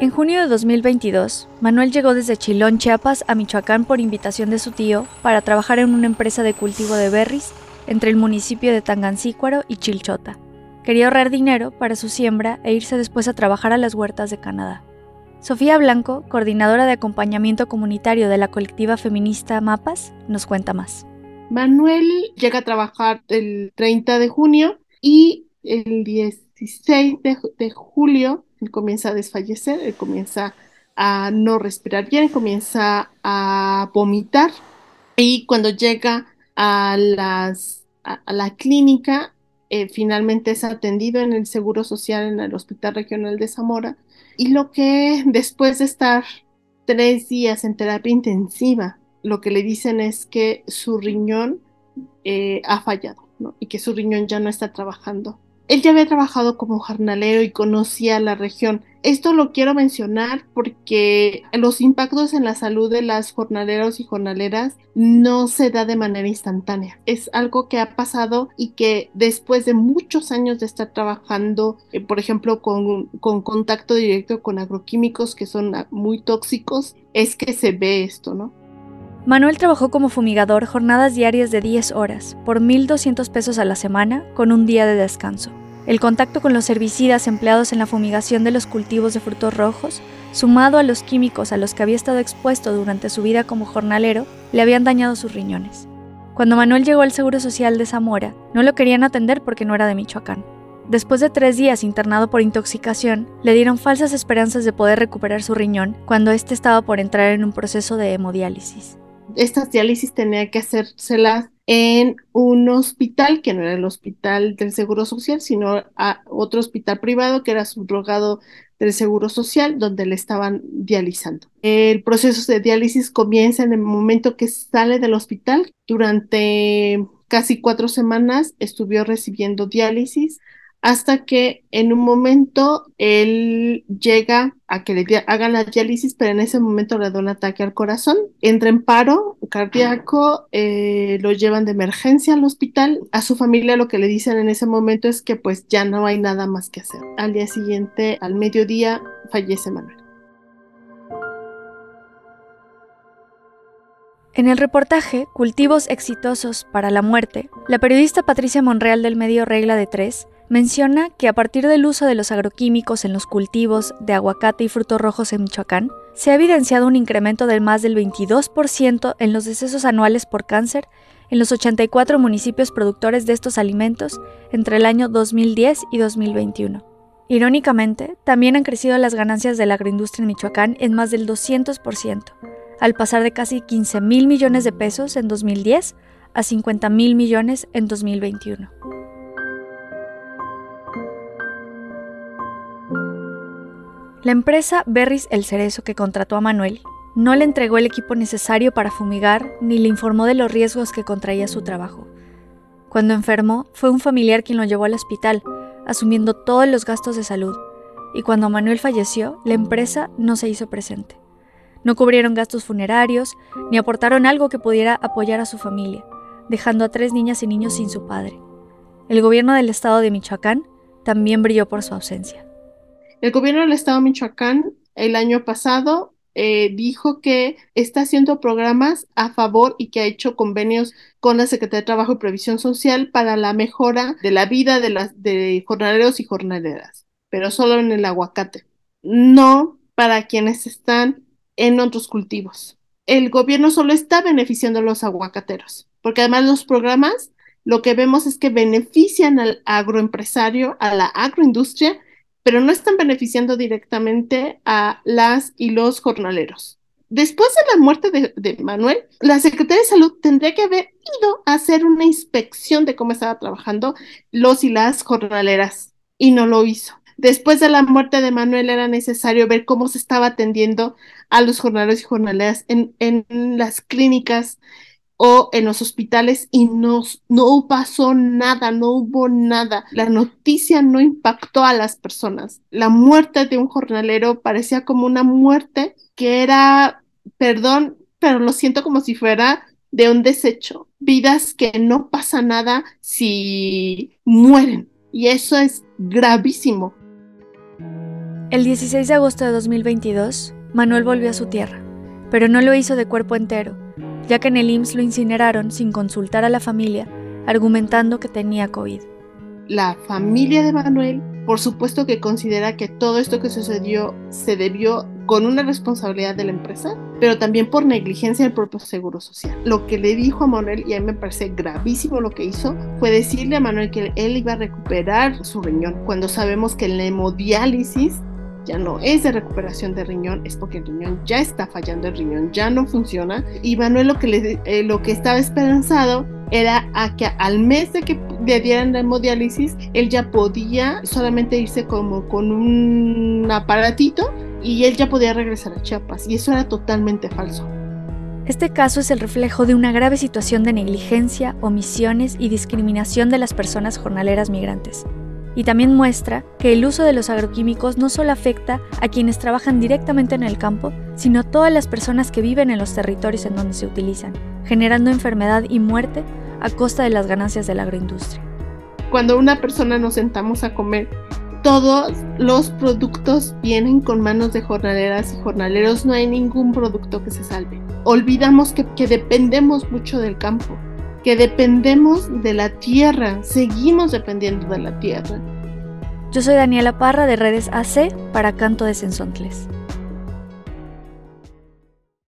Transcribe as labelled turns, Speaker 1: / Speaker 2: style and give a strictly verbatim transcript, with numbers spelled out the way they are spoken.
Speaker 1: En junio de dos mil veintidós, Manuel llegó desde Chilón, Chiapas, a Michoacán por invitación de su tío para trabajar en una empresa de cultivo de berries entre el municipio de Tangancícuaro y Chilchota. Quería ahorrar dinero para su siembra e irse después a trabajar a las huertas de Canadá. Sofía Blanco, coordinadora de acompañamiento comunitario de la colectiva feminista Mapas, nos cuenta más.
Speaker 2: Manuel llega a trabajar el treinta de junio y el dieciséis de, de julio él comienza a desfallecer, él comienza a no respirar bien, comienza a vomitar y cuando llega a, las, a, a la clínica, eh, finalmente es atendido en el Seguro Social en el Hospital Regional de Zamora y lo que después de estar tres días en terapia intensiva, lo que le dicen es que su riñón eh, ha fallado, ¿no? Y que su riñón ya no está trabajando. Él ya había trabajado como jornalero y conocía la región. Esto lo quiero mencionar porque los impactos en la salud de las jornaleros y jornaleras no se da de manera instantánea. Es algo que ha pasado y que después de muchos años de estar trabajando, eh, por ejemplo, con, con contacto directo con agroquímicos que son muy tóxicos, es que se ve esto, ¿no?
Speaker 1: Manuel trabajó como fumigador jornadas diarias de diez horas, por mil doscientos pesos a la semana, con un día de descanso. El contacto con los herbicidas empleados en la fumigación de los cultivos de frutos rojos, sumado a los químicos a los que había estado expuesto durante su vida como jornalero, le habían dañado sus riñones. Cuando Manuel llegó al Seguro Social de Zamora, no lo querían atender porque no era de Michoacán. Después de tres días internado por intoxicación, le dieron falsas esperanzas de poder recuperar su riñón cuando éste estaba por entrar en un proceso de hemodiálisis.
Speaker 2: Estas diálisis tenía que hacérselas en un hospital, que no era el hospital del Seguro Social, sino a otro hospital privado que era subrogado del Seguro Social, donde le estaban dializando. El proceso de diálisis comienza en el momento que sale del hospital. Durante casi cuatro semanas estuvo recibiendo diálisis hasta que en un momento él llega a que le hagan la diálisis, pero en ese momento le da un ataque al corazón, entra en paro cardíaco, eh, lo llevan de emergencia al hospital. A su familia lo que le dicen en ese momento es que pues ya no hay nada más que hacer. Al día siguiente, al mediodía, fallece Manuel.
Speaker 1: En el reportaje Cultivos exitosos para la muerte, la periodista Patricia Monreal del medio Regla de Tres menciona que a partir del uso de los agroquímicos en los cultivos de aguacate y frutos rojos en Michoacán, se ha evidenciado un incremento del más del veintidós por ciento en los decesos anuales por cáncer en los ochenta y cuatro municipios productores de estos alimentos entre el año dos mil diez y dos mil veintiuno. Irónicamente, también han crecido las ganancias de la agroindustria en Michoacán en más del doscientos por ciento, al pasar de casi quince mil millones de pesos en dos mil diez a cincuenta mil millones en dos mil veintiuno. La empresa Berries El Cerezo, que contrató a Manuel, no le entregó el equipo necesario para fumigar ni le informó de los riesgos que contraía su trabajo. Cuando enfermó, fue un familiar quien lo llevó al hospital, asumiendo todos los gastos de salud, y cuando Manuel falleció, la empresa no se hizo presente. No cubrieron gastos funerarios, ni aportaron algo que pudiera apoyar a su familia, dejando a tres niñas y niños sin su padre. El gobierno del estado de Michoacán también brilló por su ausencia.
Speaker 2: El gobierno del estado de Michoacán el año pasado eh, dijo que está haciendo programas a favor y que ha hecho convenios con la Secretaría de Trabajo y Previsión Social para la mejora de la vida de las de jornaleros y jornaleras, pero solo en el aguacate, no para quienes están en otros cultivos. El gobierno solo está beneficiando a los aguacateros, porque además los programas lo que vemos es que benefician al agroempresario, a la agroindustria, pero no están beneficiando directamente a las y los jornaleros. Después de la muerte de, de Manuel, la Secretaría de Salud tendría que haber ido a hacer una inspección de cómo estaba trabajando los y las jornaleras y no lo hizo. Después de la muerte de Manuel era necesario ver cómo se estaba atendiendo a los jornaleros y jornaleras en, en las clínicas o en los hospitales y no, no pasó nada, no hubo nada. La noticia no impactó a las personas. La muerte de un jornalero parecía como una muerte que era, perdón, pero lo siento como si fuera de un desecho. Vidas que no pasa nada si mueren. Y eso es gravísimo.
Speaker 1: El dieciséis de agosto de dos mil veintidós, Manuel volvió a su tierra, pero no lo hizo de cuerpo entero, ya que en el I M S S lo incineraron sin consultar a la familia, argumentando que tenía COVID.
Speaker 2: La familia de Manuel, por supuesto que considera que todo esto que sucedió se debió con una responsabilidad de la empresa, pero también por negligencia del propio Seguro Social. Lo que le dijo a Manuel, y a mí me parece gravísimo lo que hizo, fue decirle a Manuel que él iba a recuperar su riñón, cuando sabemos que la hemodiálisis ya no es de recuperación de riñón, es porque el riñón ya está fallando, el riñón ya no funciona, y Manuel lo que, le, eh, lo que estaba esperanzado era a que al mes de que le dieran la hemodiálisis, él ya podía solamente irse como con un aparatito y él ya podía regresar a Chiapas, y eso era totalmente falso.
Speaker 1: Este caso es el reflejo de una grave situación de negligencia, omisiones y discriminación de las personas jornaleras migrantes. Y también muestra que el uso de los agroquímicos no solo afecta a quienes trabajan directamente en el campo, sino a todas las personas que viven en los territorios en donde se utilizan, generando enfermedad y muerte a costa de las ganancias de la agroindustria.
Speaker 2: Cuando una persona nos sentamos a comer, todos los productos vienen con manos de jornaleras y jornaleros, no hay ningún producto que se salve. Olvidamos que, que dependemos mucho del campo, que dependemos de la tierra, seguimos dependiendo de la tierra.
Speaker 1: Yo soy Daniela Parra de Redes A C para Canto de Sensontles.